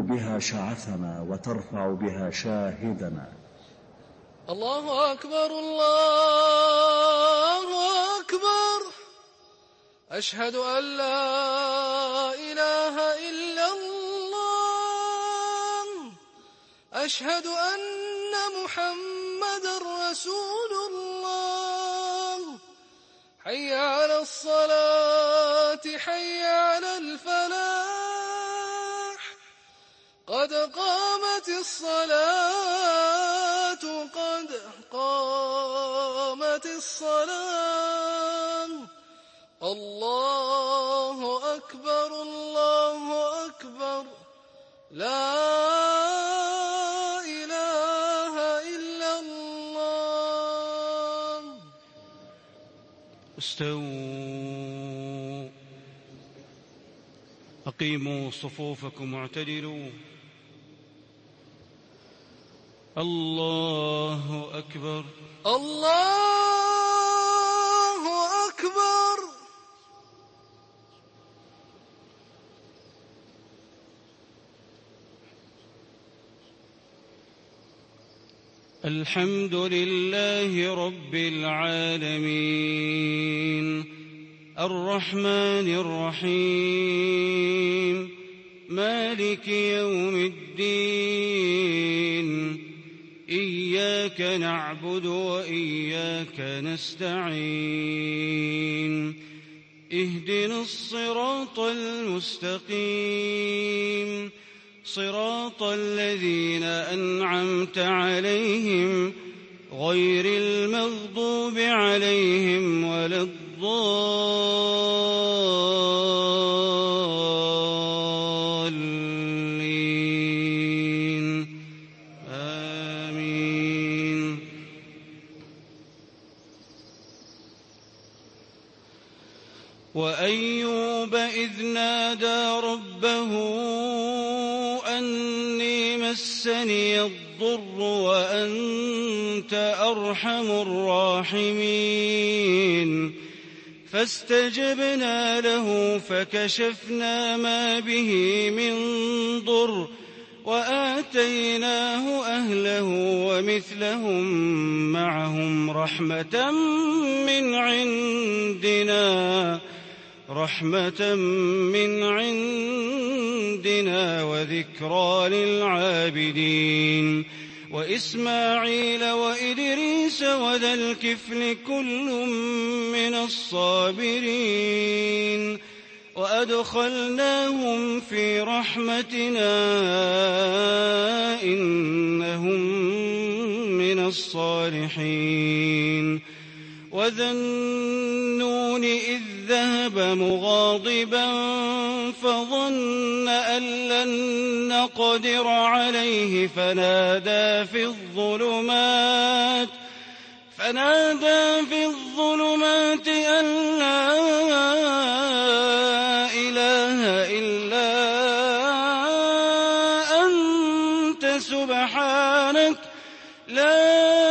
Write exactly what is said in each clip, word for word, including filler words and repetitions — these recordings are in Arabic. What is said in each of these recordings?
بها شعثنا وترفع بها شاهدنا. الله أكبر الله أكبر، أشهد أن لا إله إلا الله، أشهد أن محمدًا رسول الله. حي على الصلاة حي على الفلاح، قد قامت الصلاة قد قامت الصلاة. الله أكبر الله أكبر، لا إله إلا الله. استووا، أقيموا صفوفكم واعتدلوا. الله أكبر الله أكبر. الحمد لله رب العالمين، الرحمن الرحيم، مالك يوم الدين، إياك نعبد وإياك نستعين، اهدنا الصراط المستقيم، صراط الذين أنعمت عليهم غير المغضوب عليهم ولا الضالين، آمين. وأيوب إذ نادى ربه أني مسني الضر وأنت أرحم الراحمين، فاستجبنا له فكشفنا ما به من ضر وآتيناه أهله ومثلهم معهم رحمة من عندنا رحمة من عندنا وذكرى للعابدين. وإسماعيل وإدريس وذا الكفل كل من الصابرين، وأدخلناهم في رحمتنا إنهم من الصالحين. وذا النون إذ ذهب مغاضبا فظن أن لن نقدر عليه فنادى في الظلمات فنادى في الظلمات أن لا إله إلا أنت سبحانك لا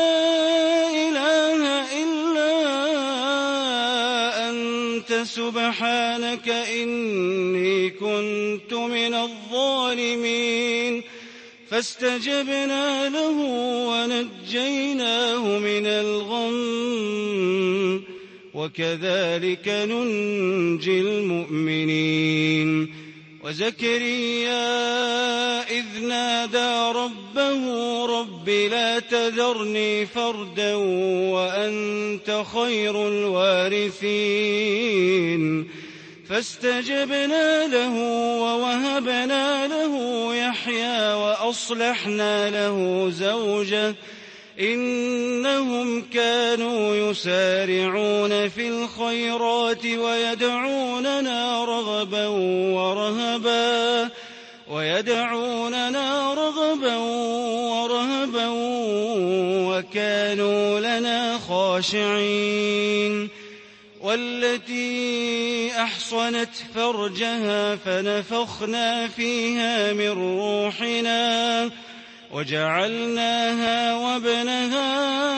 سبحانك إني كنت من الظالمين. فاستجبنا له ونجيناه من الغم، وكذلك ننجي المؤمنين. وزكريا إذ نادى ربه رب لا تذرني فردا وأنت خير الوارثين. فاستجبنا له ووهبنا له يحيى وأصلحنا له زوجه إنهم كانوا يسارعون في الخيرات ويدعوننا رغبا ورهبا ويدعوننا رغبا ورهبا وكانوا لنا خاشعين. والتي أحصنت فرجها فنفخنا فيها من روحنا وجعلناها وابنها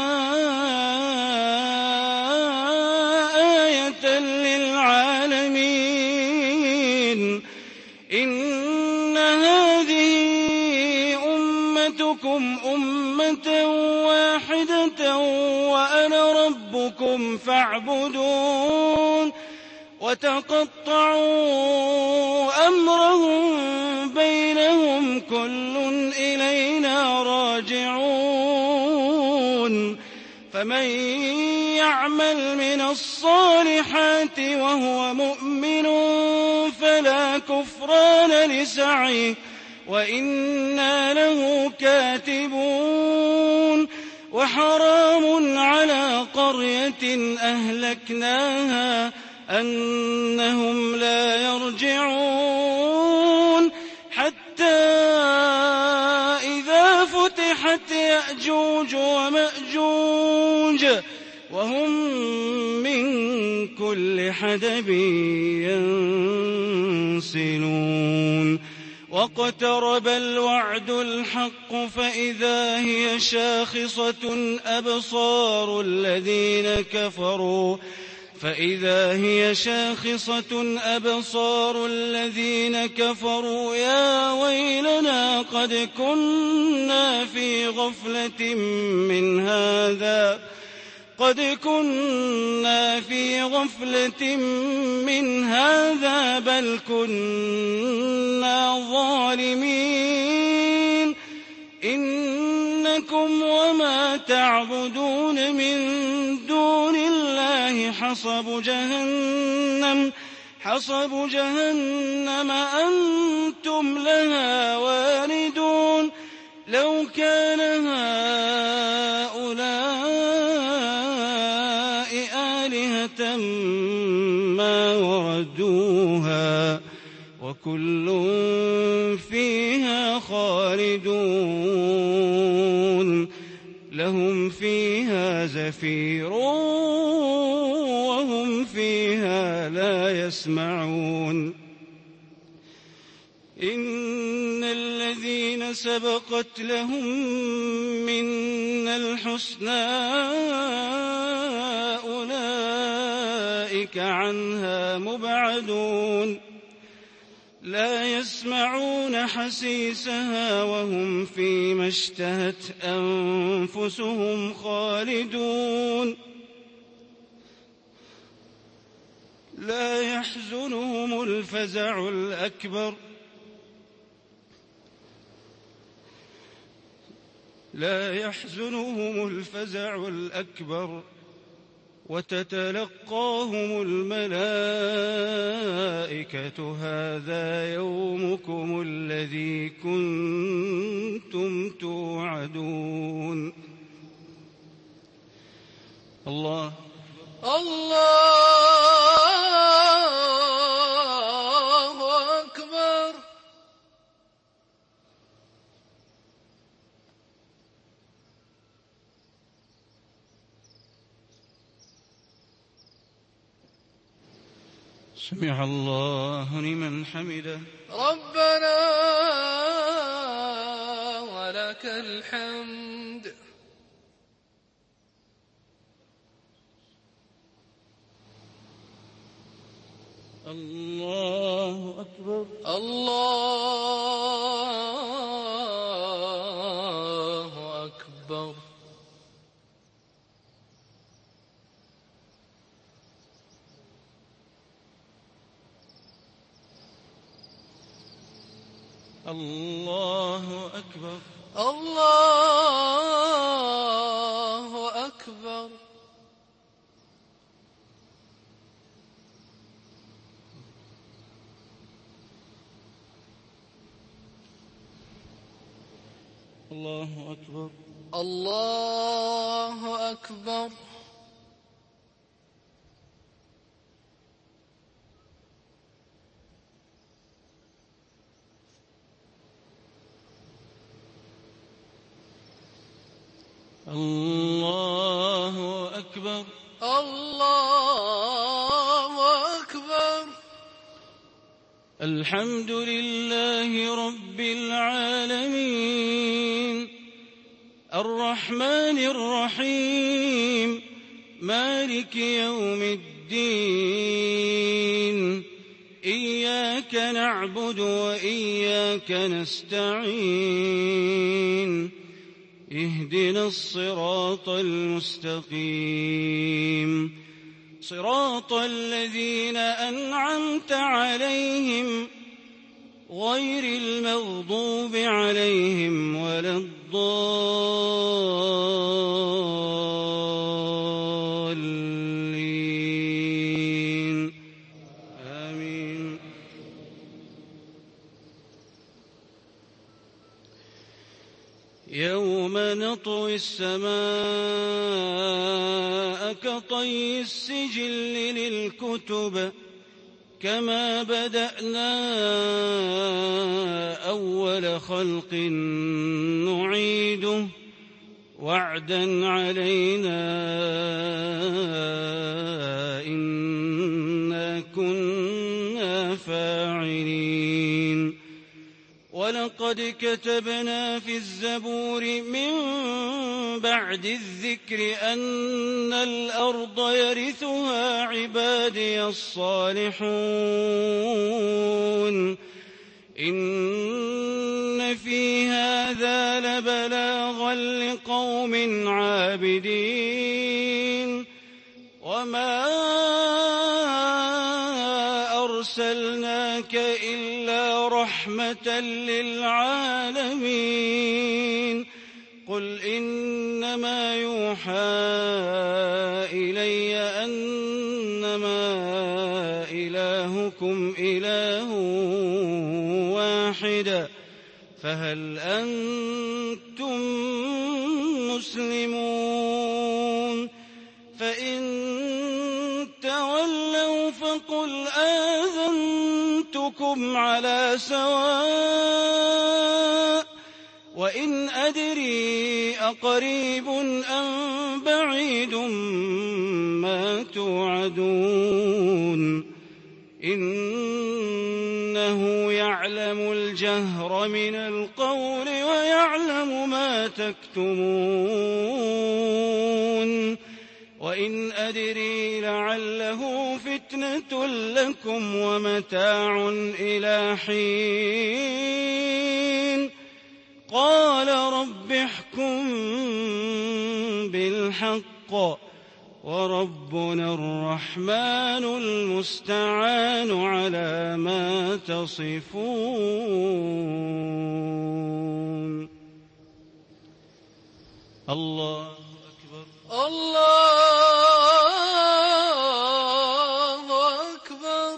آية للعالمين. إن هذه أمتكم أمة واحدة وأنا ربكم فاعبدون وتقطعوا أمرهم بينهم كل إلينا راجعون فمن يعمل من الصالحات وهو مؤمن فلا كفران لسعيه وإنا له كاتبون وحرام على قرية أهلكناها أنهم لا يرجعون حتى إذا فتحت يأجوج ومأجوج وهم من كل حدب ينسلون واقترب الوعد الحق فإذا هي شاخصة أبصار الذين كفروا فإذا هي شاخصة أبصار الذين كفروا يا ويلنا قد كنا في غفلة من هذا قد كنا في غفلة من هذا بل كنا ظالمين إنكم وما تعبدون من دون الله حصب جهنم حصب جهنم أنتم لها واردون لو كان هؤلاء آلهة ما وردوها وكل فيها خالدون لهم فيها زفير وهم فيها لا يسمعون إن الذين سبقت لهم منا الحسنى أولئك عنها مبعدون لا يسمعون حسيسها وهم فيما اشتهت أنفسهم خالدون لا يحزنهم الفزع الأكبر لا يحزنهم الفزع الأكبر وتتلقاهم الملائكة هذا يومكم الذي كنتم توعدون الله الله أكبر سمع الله لمن حمده ربنا ولك الحمد الله أكبر الله أكبر الله أكبر الله أكبر الله أكبر الله أكبر الله أكبر الله أكبر الحمد لله رب العالمين الرحمن الرحيم مالك يوم الدين إياك إياك نعبد وإياك نستعين اهدنا الصراط المستقيم صراط الذين أنعمت عليهم غير المغضوب عليهم ولا الضالين آمين. يوم نطوي السماء كطي السجل للكتب كما بدأنا أول خلق نعيده وعدا علينا إنا كنا فاعلين. ولقد كتبنا في الزبور من بعد الذكر أن الأرض يرثها عبادي الصالحون إن في هذا لبلاغا لقوم عابدين. وما أرسلناك إلا رحمة للعالمين. قل إنما يوحى إلي أنما إلهكم إله واحد فهل أنتم مسلمون؟ فإن تولوا فقل آذنتكم على سواء وإن أدري أقريب أم بعيد ما توعدون إنه يعلم الجهر من القول ويعلم ما تكتمون. وإن أدري لعله فتنة لكم ومتاع إلى حين. قال رب احكم بالحق وربنا الرحمن المستعان على ما تصفون. الله أكبر. الله أكبر.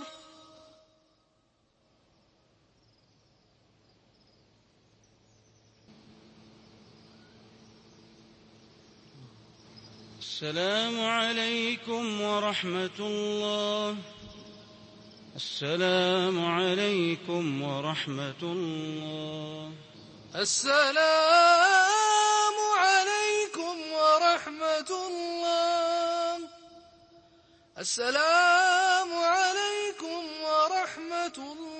السلام عليكم ورحمة الله. السلام عليكم ورحمة الله. السلام عليكم ورحمة الله. السلام عليكم ورحمة الله.